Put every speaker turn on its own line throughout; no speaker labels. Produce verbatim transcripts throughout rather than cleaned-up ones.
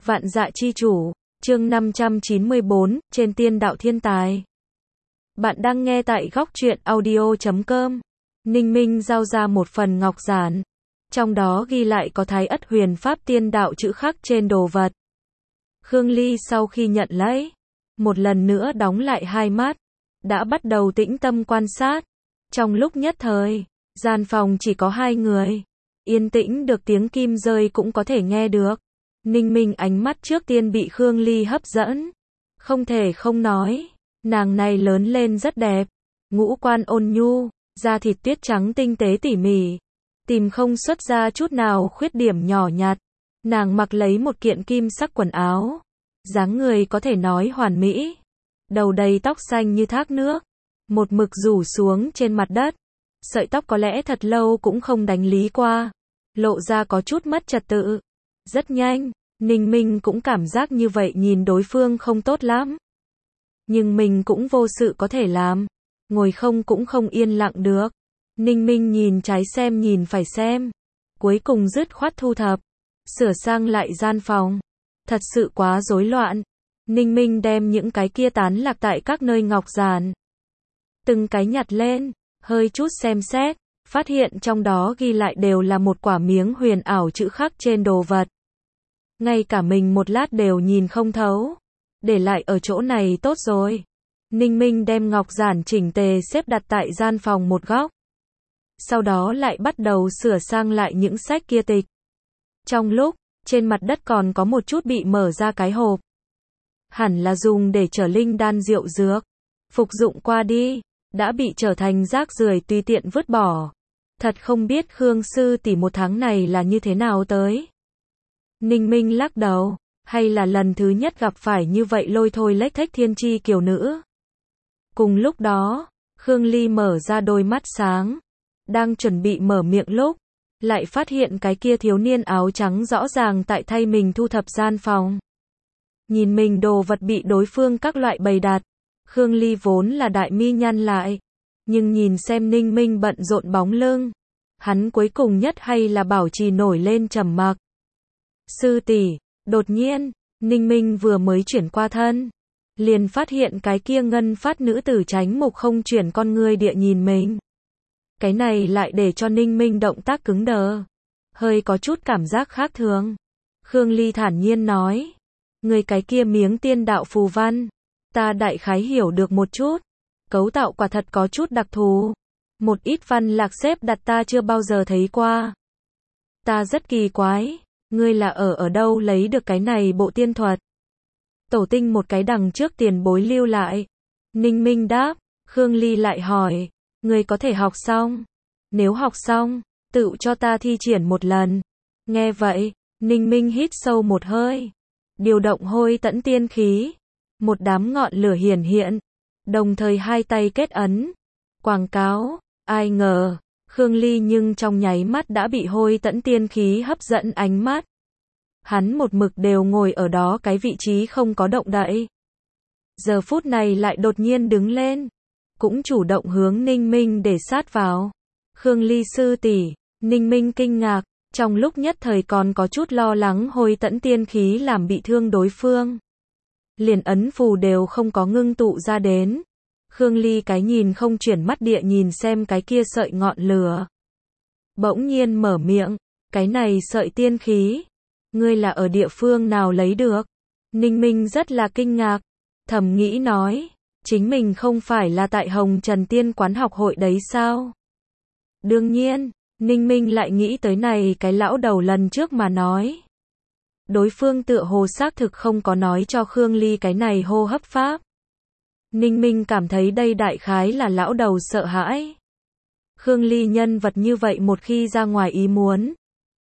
Vạn Dạ Chi Chủ, chương năm trăm chín mươi bốn, trên tiên đạo thiên tài. Bạn đang nghe tại góc truyện audio chấm com. Ninh Minh giao ra một phần ngọc giản. Trong đó ghi lại có Thái Ất Huyền Pháp tiên đạo chữ khắc trên đồ vật. Khương Ly sau khi nhận lấy, một lần nữa đóng lại hai mắt, đã bắt đầu tĩnh tâm quan sát. Trong lúc nhất thời, gian phòng chỉ có hai người. Yên tĩnh được tiếng kim rơi cũng có thể nghe được. Ninh Minh ánh mắt trước tiên bị Khương Ly hấp dẫn. Không thể không nói, nàng này lớn lên rất đẹp. Ngũ quan ôn nhu, da thịt tuyết trắng tinh tế tỉ mỉ. Tìm không xuất ra chút nào khuyết điểm nhỏ nhặt. Nàng mặc lấy một kiện kim sắc quần áo. Dáng người có thể nói hoàn mỹ. Đầu đầy tóc xanh như thác nước. Một mực rủ xuống trên mặt đất. Sợi tóc có lẽ thật lâu cũng không đánh lý qua. Lộ ra có chút mất trật tự. Rất nhanh, Ninh Minh cũng cảm giác như vậy nhìn đối phương không tốt lắm. Nhưng mình cũng vô sự có thể làm. Ngồi không cũng không yên lặng được. Ninh Minh nhìn trái xem nhìn phải xem. Cuối cùng dứt khoát thu thập. Sửa sang lại gian phòng. Thật sự quá rối loạn. Ninh Minh đem những cái kia tán lạc tại các nơi ngọc giản. Từng cái nhặt lên, hơi chút xem xét. Phát hiện trong đó ghi lại đều là một quả miếng huyền ảo chữ khắc trên đồ vật. Ngay cả mình một lát đều nhìn không thấu. Để lại ở chỗ này tốt rồi. Ninh Minh đem ngọc giản chỉnh tề xếp đặt tại gian phòng một góc. Sau đó lại bắt đầu sửa sang lại những sách kia tịch. Trong lúc, trên mặt đất còn có một chút bị mở ra cái hộp. Hẳn là dùng để chở linh đan rượu dược. Phục dụng qua đi, đã bị trở thành rác rưởi tùy tiện vứt bỏ. Thật không biết Khương sư tỷ một tháng này là như thế nào tới. Ninh Minh lắc đầu, hay là lần thứ nhất gặp phải như vậy lôi thôi lếch thếch thiên chi kiều nữ. Cùng lúc đó, Khương Ly mở ra đôi mắt sáng, đang chuẩn bị mở miệng lúc, lại phát hiện cái kia thiếu niên áo trắng rõ ràng tại thay mình thu thập gian phòng. Nhìn mình đồ vật bị đối phương các loại bày đặt, Khương Ly vốn là đại mi nhăn lại, nhưng nhìn xem Ninh Minh bận rộn bóng lưng, hắn cuối cùng nhất hay là bảo trì nổi lên trầm mặc. Sư tỷ, đột nhiên, Ninh Minh vừa mới chuyển qua thân, liền phát hiện cái kia ngân phát nữ tử tránh mục không chuyển con ngươi địa nhìn mình. Cái này lại để cho Ninh Minh động tác cứng đờ, hơi có chút cảm giác khác thường. Khương Ly thản nhiên nói, người cái kia miếng tiên đạo phù văn, ta đại khái hiểu được một chút, cấu tạo quả thật có chút đặc thù, một ít văn lạc xếp đặt ta chưa bao giờ thấy qua. Ta rất kỳ quái, ngươi là ở ở đâu lấy được cái này bộ tiên thuật? Tổ tinh một cái đằng trước tiền bối lưu lại. Ninh Minh đáp, Khương Ly lại hỏi, ngươi có thể học xong? Nếu học xong, tự cho ta thi triển một lần. Nghe vậy, Ninh Minh hít sâu một hơi, điều động hôi tẫn tiên khí. Một đám ngọn lửa hiển hiện, đồng thời hai tay kết ấn, quảng cáo. Ai ngờ, Khương Ly nhưng trong nháy mắt đã bị hôi tẫn tiên khí hấp dẫn ánh mắt. Hắn một mực đều ngồi ở đó cái vị trí không có động đậy. Giờ phút này lại đột nhiên đứng lên, cũng chủ động hướng Ninh Minh để sát vào. Khương Ly sư tỷ, Ninh Minh kinh ngạc, trong lúc nhất thời còn có chút lo lắng hôi tẫn tiên khí làm bị thương đối phương. Liền ấn phù đều không có ngưng tụ ra đến. Khương Ly cái nhìn không chuyển mắt địa nhìn xem cái kia sợi ngọn lửa. Bỗng nhiên mở miệng, cái này sợi tiên khí, ngươi là ở địa phương nào lấy được? Ninh Minh rất là kinh ngạc, thầm nghĩ nói, chính mình không phải là tại Hồng Trần Tiên Quán học hội đấy sao? Đương nhiên, Ninh Minh lại nghĩ tới này cái lão đầu lần trước mà nói. Đối phương tựa hồ xác thực không có nói cho Khương Ly cái này hô hấp pháp. Ninh Minh cảm thấy đây đại khái là lão đầu sợ hãi. Khương Ly nhân vật như vậy một khi ra ngoài ý muốn,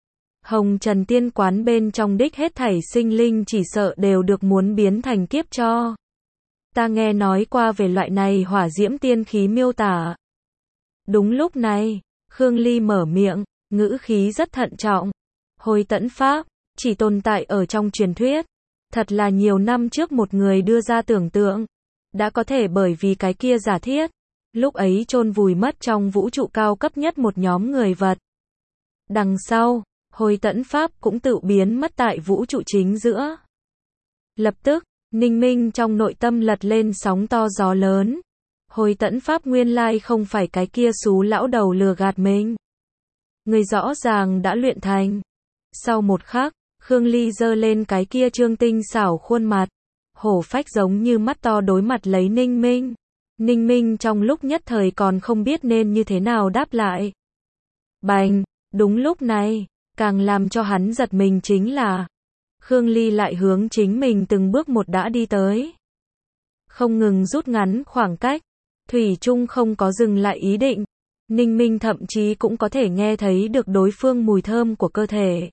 Hồng Trần Tiên Quán bên trong đích hết thảy sinh linh chỉ sợ đều được muốn biến thành kiếp cho. Ta nghe nói qua về loại này hỏa diễm tiên khí miêu tả. Đúng lúc này, Khương Ly mở miệng, ngữ khí rất thận trọng. Hôi tẫn pháp, chỉ tồn tại ở trong truyền thuyết. Thật là nhiều năm trước một người đưa ra tưởng tượng. Đã có thể bởi vì cái kia giả thiết. Lúc ấy chôn vùi mất trong vũ trụ cao cấp nhất một nhóm người vật. Đằng sau, hôi tẫn pháp cũng tự biến mất tại vũ trụ chính giữa. Lập tức, Ninh Minh trong nội tâm lật lên sóng to gió lớn. Hồi tẫn pháp nguyên lai không phải cái kia xú lão đầu lừa gạt mình. Người rõ ràng đã luyện thành. Sau một khắc, Khương Ly giơ lên cái kia trương tinh xảo khuôn mặt. Hổ phách giống như mắt to đối mặt lấy Ninh Minh. Ninh Minh trong lúc nhất thời còn không biết nên như thế nào đáp lại. Bành, đúng lúc này, càng làm cho hắn giật mình chính là Khương Ly lại hướng chính mình từng bước một đã đi tới. Không ngừng rút ngắn khoảng cách, thủy chung không có dừng lại ý định. Ninh Minh thậm chí cũng có thể nghe thấy được đối phương mùi thơm của cơ thể.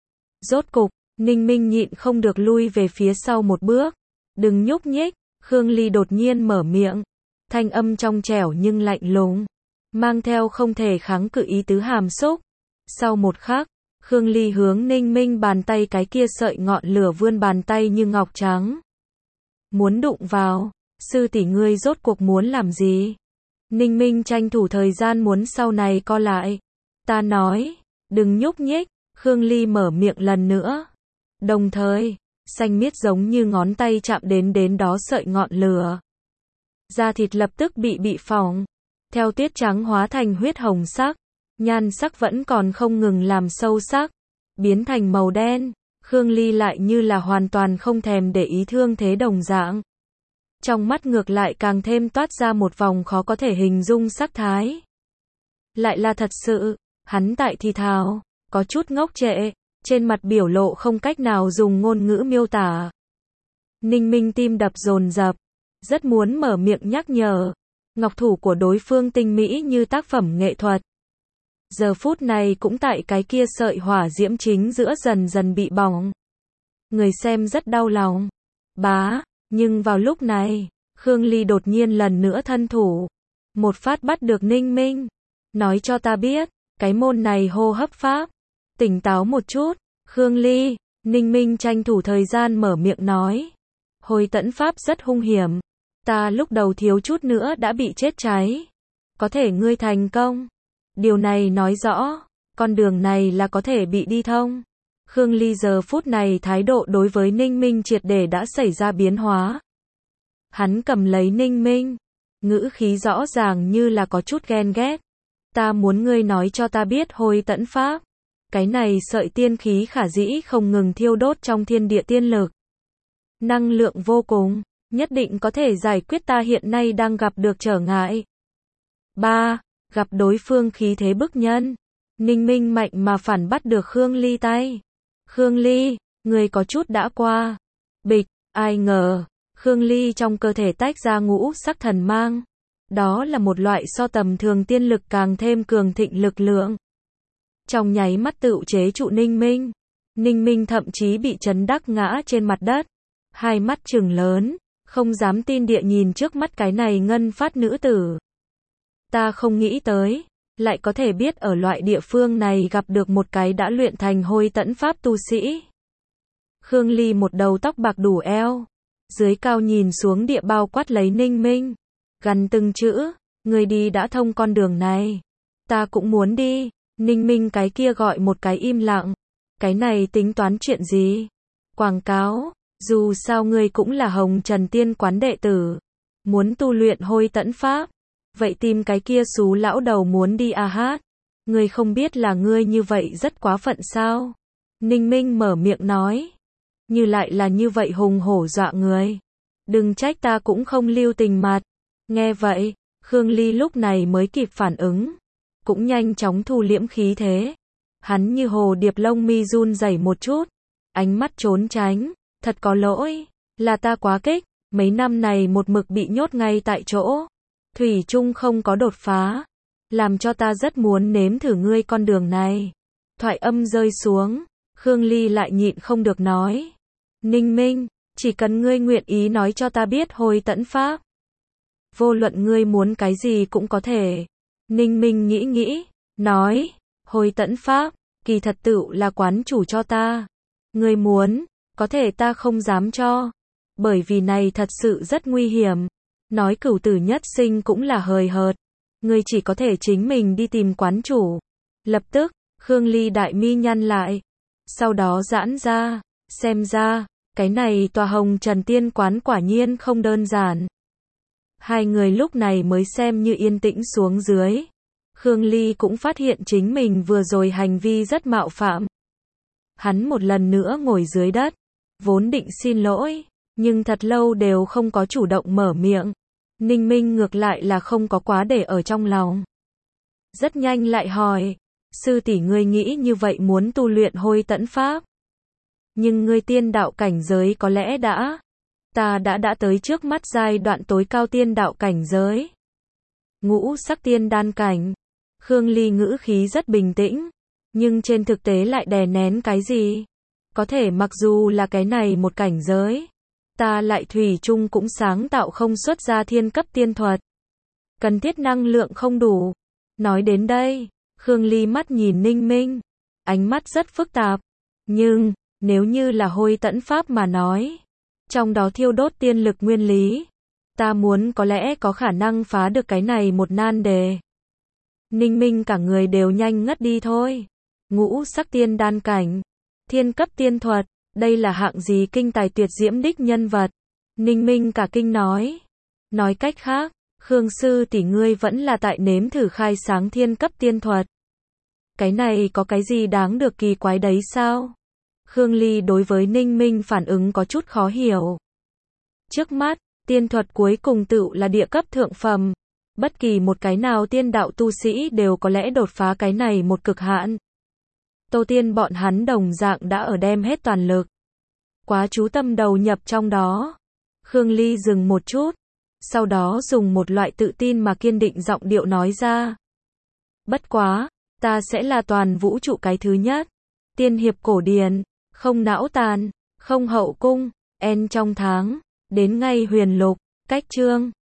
Rốt cục, Ninh Minh nhịn không được lui về phía sau một bước. Đừng nhúc nhích, Khương Ly đột nhiên mở miệng. Thanh âm trong trẻo nhưng lạnh lùng, mang theo không thể kháng cự ý tứ hàm xúc. Sau một khắc, Khương Ly hướng Ninh Minh bàn tay cái kia sợi ngọn lửa vươn bàn tay như ngọc trắng. Muốn đụng vào, sư tỷ ngươi rốt cuộc muốn làm gì? Ninh Minh tranh thủ thời gian muốn sau này co lại. Ta nói, đừng nhúc nhích, Khương Ly mở miệng lần nữa. Đồng thời, xanh miết giống như ngón tay chạm đến đến đó sợi ngọn lửa. Da thịt lập tức bị bị phỏng, theo tuyết trắng hóa thành huyết hồng sắc, nhan sắc vẫn còn không ngừng làm sâu sắc, biến thành màu đen. Khương Ly lại như là hoàn toàn không thèm để ý thương thế đồng dạng. Trong mắt ngược lại càng thêm toát ra một vòng khó có thể hình dung sắc thái. Lại là thật sự, hắn tại thì thào, có chút ngốc trệ, trên mặt biểu lộ không cách nào dùng ngôn ngữ miêu tả. Ninh Minh tim đập dồn dập, rất muốn mở miệng nhắc nhở. Ngọc thủ của đối phương tinh mỹ như tác phẩm nghệ thuật. Giờ phút này cũng tại cái kia sợi hỏa diễm chính giữa dần dần bị bỏng. Người xem rất đau lòng. Bá, nhưng vào lúc này, Khương Ly đột nhiên lần nữa thân thủ. Một phát bắt được Ninh Minh. Nói cho ta biết, cái môn này hô hấp pháp. Tỉnh táo một chút, Khương Ly. Ninh Minh tranh thủ thời gian mở miệng nói. Hồi tẫn pháp rất hung hiểm. Ta lúc đầu thiếu chút nữa đã bị chết cháy. Có thể ngươi thành công. Điều này nói rõ, con đường này là có thể bị đi thông. Khương Ly giờ phút này thái độ đối với Ninh Minh triệt để đã xảy ra biến hóa. Hắn cầm lấy Ninh Minh, ngữ khí rõ ràng như là có chút ghen ghét. Ta muốn ngươi nói cho ta biết hồi tẫn pháp. Cái này sợi tiên khí khả dĩ không ngừng thiêu đốt trong thiên địa tiên lực. Năng lượng vô cùng, nhất định có thể giải quyết ta hiện nay đang gặp được trở ngại. ba. Gặp đối phương khí thế bức nhân. Ninh Minh mạnh mà phản bắt được Khương Ly tay. Khương Ly, người có chút đã qua. Bịch, ai ngờ, Khương Ly trong cơ thể tách ra ngũ sắc thần mang. Đó là một loại so tầm thường tiên lực càng thêm cường thịnh lực lượng. Trong nháy mắt tự chế trụ Ninh Minh. Ninh Minh thậm chí bị chấn đắc ngã trên mặt đất. Hai mắt trừng lớn, không dám tin địa nhìn trước mắt cái này ngân phát nữ tử. Ta không nghĩ tới, lại có thể biết ở loại địa phương này gặp được một cái đã luyện thành hồi tẫn pháp tu sĩ. Khương Ly một đầu tóc bạc đủ eo, dưới cao nhìn xuống địa bao quát lấy Ninh Minh, gằn từng chữ, người đi đã thông con đường này, ta cũng muốn đi. Ninh Minh cái kia gọi một cái im lặng, cái này tính toán chuyện gì? Quảng cáo, dù sao ngươi cũng là Hồng Trần Tiên quán đệ tử, muốn tu luyện hồi tẫn pháp. Vậy tìm cái kia xú lão đầu muốn đi à hát. Ngươi không biết là ngươi như vậy rất quá phận sao? Ninh Minh mở miệng nói. Như lại là như vậy hùng hổ dọa người. Đừng trách ta cũng không lưu tình mặt. Nghe vậy, Khương Ly lúc này mới kịp phản ứng. Cũng nhanh chóng thu liễm khí thế. Hắn như hồ điệp lông mi run rẩy một chút. Ánh mắt trốn tránh. Thật có lỗi. Là ta quá kích. Mấy năm này một mực bị nhốt ngay tại chỗ. Thủy chung không có đột phá, làm cho ta rất muốn nếm thử ngươi con đường này. Thoại âm rơi xuống, Khương Ly lại nhịn không được nói. Ninh Minh, chỉ cần ngươi nguyện ý nói cho ta biết hồi tẫn pháp. Vô luận ngươi muốn cái gì cũng có thể. Ninh Minh nghĩ nghĩ, nói, hồi tẫn pháp, kỳ thật tựu là quán chủ cho ta. Ngươi muốn, có thể ta không dám cho. Bởi vì này thật sự rất nguy hiểm. Nói cửu tử nhất sinh cũng là hời hợt. Ngươi chỉ có thể chính mình đi tìm quán chủ. Lập tức, Khương Ly đại mi nhăn lại. Sau đó giãn ra. Xem ra, Cái này tòa Hồng Trần Tiên Quán quả nhiên không đơn giản. Hai người lúc này mới xem như yên tĩnh xuống dưới. Khương Ly cũng phát hiện chính mình vừa rồi hành vi rất mạo phạm. Hắn một lần nữa ngồi dưới đất, vốn định xin lỗi, nhưng thật lâu đều không có chủ động mở miệng. Ninh Minh ngược lại là không có quá để ở trong lòng. Rất nhanh lại hỏi, sư tỷ ngươi nghĩ như vậy muốn tu luyện Hôi Tẫn Pháp. Nhưng ngươi tiên đạo cảnh giới có lẽ đã, ta đã đã tới trước mắt giai đoạn tối cao tiên đạo cảnh giới. Ngũ sắc tiên đan cảnh. Khương Ly ngữ khí rất bình tĩnh, nhưng trên thực tế lại đè nén cái gì? Có thể mặc dù là cái này một cảnh giới, ta lại thủy chung cũng sáng tạo không xuất ra thiên cấp tiên thuật. Cần thiết năng lượng không đủ. Nói đến đây, Khương Ly mắt nhìn Ninh Minh, ánh mắt rất phức tạp. Nhưng, nếu như là Hôi Tẫn Pháp mà nói, trong đó thiêu đốt tiên lực nguyên lý, ta muốn có lẽ có khả năng phá được cái này một nan đề. Ninh Minh cả người đều nhanh ngất đi thôi. Ngũ sắc tiên đan cảnh, thiên cấp tiên thuật, đây là hạng gì kinh tài tuyệt diễm đích nhân vật. Ninh Minh cả kinh nói. Nói cách khác, Khương sư tỷ ngươi vẫn là tại nếm thử khai sáng thiên cấp tiên thuật. Cái này có cái gì đáng được kỳ quái đấy sao? Khương Ly đối với Ninh Minh phản ứng có chút khó hiểu. Trước mắt, tiên thuật cuối cùng tựu là địa cấp thượng phẩm. Bất kỳ một cái nào tiên đạo tu sĩ đều có lẽ đột phá cái này một cực hạn. Tô Tiên bọn hắn đồng dạng đã ở đem hết toàn lực. Quá chú tâm đầu nhập trong đó. Khương Ly dừng một chút, sau đó dùng một loại tự tin mà kiên định giọng điệu nói ra. Bất quá, ta sẽ là toàn vũ trụ cái thứ nhất. Tiên hiệp cổ điển, không não tàn, không hậu cung, en trong tháng, đến ngay huyền lục, cách chương.